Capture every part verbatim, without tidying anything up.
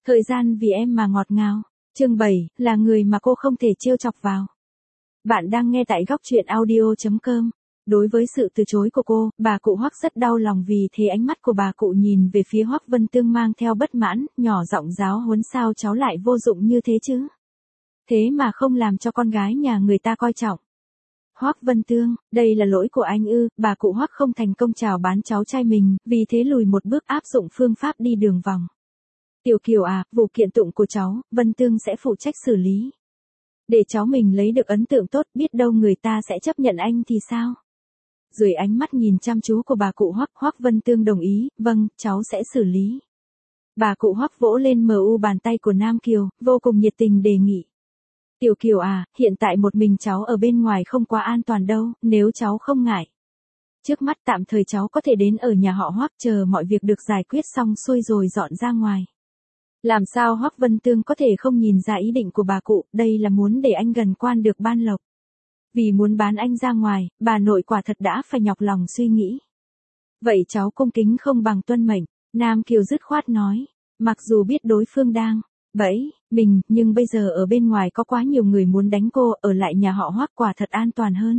Thời gian vì em mà ngọt ngào. Chương bảy, là người mà cô không thể trêu chọc vào. Bạn đang nghe tại góc truyện audio chấm com. Đối với sự từ chối của cô, bà cụ Hoắc rất đau lòng, vì thế ánh mắt của bà cụ nhìn về phía Hoắc Vân Tương mang theo bất mãn, nhỏ giọng giáo huấn: sao cháu lại vô dụng như thế chứ? Thế mà không làm cho con gái nhà người ta coi trọng. Hoắc Vân Tương, đây là lỗi của anh ư? Bà cụ Hoắc không thành công chào bán cháu trai mình, vì thế lùi một bước áp dụng phương pháp đi đường vòng. Tiểu Kiều à, vụ kiện tụng của cháu, Vân Tương sẽ phụ trách xử lý. Để cháu mình lấy được ấn tượng tốt, biết đâu người ta sẽ chấp nhận anh thì sao? Dưới ánh mắt nhìn chăm chú của bà cụ Hoắc, Hoắc Vân Tương đồng ý: vâng, cháu sẽ xử lý. Bà cụ Hoắc vỗ lên mờ u bàn tay của Nam Kiều, vô cùng nhiệt tình đề nghị. Tiểu Kiều à, hiện tại một mình cháu ở bên ngoài không quá an toàn đâu, nếu cháu không ngại. Trước mắt tạm thời cháu có thể đến ở nhà họ Hoắc, chờ mọi việc được giải quyết xong xuôi rồi dọn ra ngoài. Làm sao Hoắc Vân Tương có thể không nhìn ra ý định của bà cụ, đây là muốn để anh gần quan được ban lộc. Vì muốn bán anh ra ngoài, bà nội quả thật đã phải nhọc lòng suy nghĩ. Vậy cháu cung kính không bằng tuân mệnh, Nam Kiều dứt khoát nói. Mặc dù biết đối phương đang bẫy mình, nhưng bây giờ ở bên ngoài có quá nhiều người muốn đánh cô, ở lại nhà họ Hoắc quả thật an toàn hơn.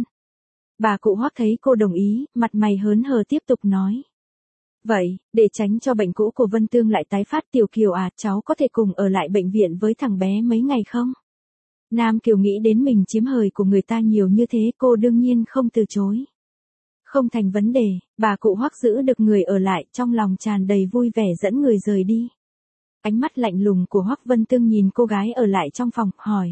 Bà cụ Hoắc thấy cô đồng ý, mặt mày hớn hở tiếp tục nói. Vậy, để tránh cho bệnh cũ của Vân Tương lại tái phát, Tiểu Kiều à, cháu có thể cùng ở lại bệnh viện với thằng bé mấy ngày không? Nam Kiều nghĩ đến mình chiếm hời của người ta nhiều như thế, cô đương nhiên không từ chối. Không thành vấn đề, bà cụ Hoắc giữ được người ở lại, trong lòng tràn đầy vui vẻ dẫn người rời đi. Ánh mắt lạnh lùng của Hoắc Vân Tương nhìn cô gái ở lại trong phòng, hỏi.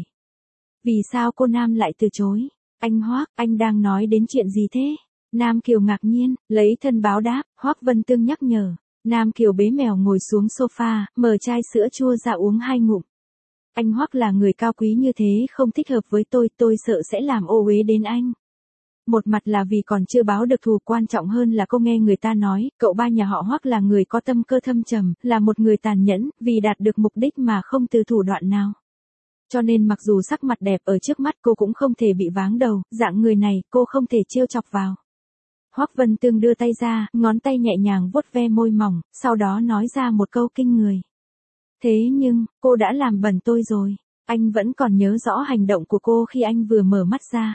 Vì sao cô Nam lại từ chối? Anh Hoắc, anh đang nói đến chuyện gì thế? Nam Kiều ngạc nhiên, lấy thân báo đáp. Hoắc Vân Tương nhắc nhở. Nam Kiều bế mèo ngồi xuống sofa, mở chai sữa chua ra uống hai ngụm. Anh Hoắc là người cao quý như thế không thích hợp với tôi, tôi sợ sẽ làm ô uế đến anh. Một mặt là vì còn chưa báo được thù, quan trọng hơn là cô nghe người ta nói, cậu ba nhà họ Hoắc là người có tâm cơ thâm trầm, là một người tàn nhẫn, vì đạt được mục đích mà không từ thủ đoạn nào. Cho nên mặc dù sắc mặt đẹp ở trước mắt cô cũng không thể bị váng đầu, dạng người này cô không thể trêu chọc vào. Hoắc Vân Tương đưa tay ra, ngón tay nhẹ nhàng vuốt ve môi mỏng, sau đó nói ra một câu kinh người. Thế nhưng, cô đã làm bẩn tôi rồi. Anh vẫn còn nhớ rõ hành động của cô khi anh vừa mở mắt ra.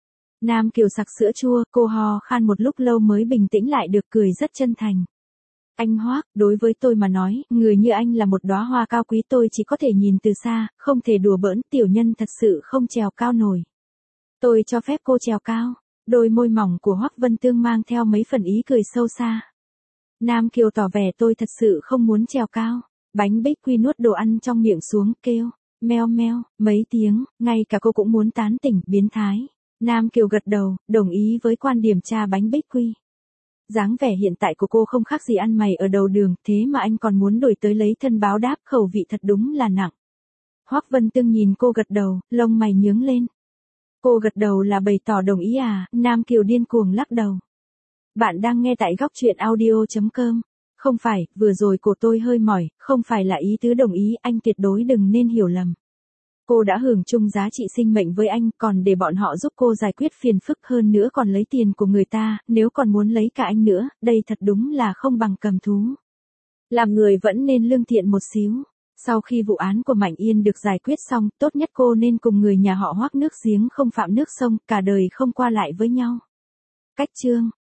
Nam Kiều sặc sữa chua, cô ho khan một lúc lâu mới bình tĩnh lại được, cười rất chân thành. Anh Hoắc, đối với tôi mà nói, người như anh là một đóa hoa cao quý, tôi chỉ có thể nhìn từ xa, không thể đùa bỡn, tiểu nhân thật sự không trèo cao nổi. Tôi cho phép cô trèo cao. Đôi môi mỏng của Hoắc Vân Tương mang theo mấy phần ý cười sâu xa. Nam Kiều tỏ vẻ tôi thật sự không muốn trèo cao. Bánh bích quy nuốt đồ ăn trong miệng xuống, kêu, meo meo, mấy tiếng, ngay cả cô cũng muốn tán tỉnh, biến thái. Nam Kiều gật đầu, đồng ý với quan điểm cha bánh bích quy. Dáng vẻ hiện tại của cô không khác gì ăn mày ở đầu đường, thế mà anh còn muốn đổi tới lấy thân báo đáp, khẩu vị thật đúng là nặng. Hoắc Vân Tương nhìn cô gật đầu, lông mày nhướng lên. Cô gật đầu là bày tỏ đồng ý à? Nam Kiều điên cuồng lắc đầu. Bạn đang nghe tại góc truyện audio chấm com. Không phải, vừa rồi cổ tôi hơi mỏi, không phải là ý tứ đồng ý, anh tuyệt đối đừng nên hiểu lầm. Cô đã hưởng chung giá trị sinh mệnh với anh, còn để bọn họ giúp cô giải quyết phiền phức, hơn nữa còn lấy tiền của người ta, nếu còn muốn lấy cả anh nữa, đây thật đúng là không bằng cầm thú. Làm người vẫn nên lương thiện một xíu. Sau khi vụ án của Mạnh Yên được giải quyết xong, tốt nhất cô nên cùng người nhà họ Hoắc nước giếng không phạm nước sông, cả đời không qua lại với nhau. Cách chương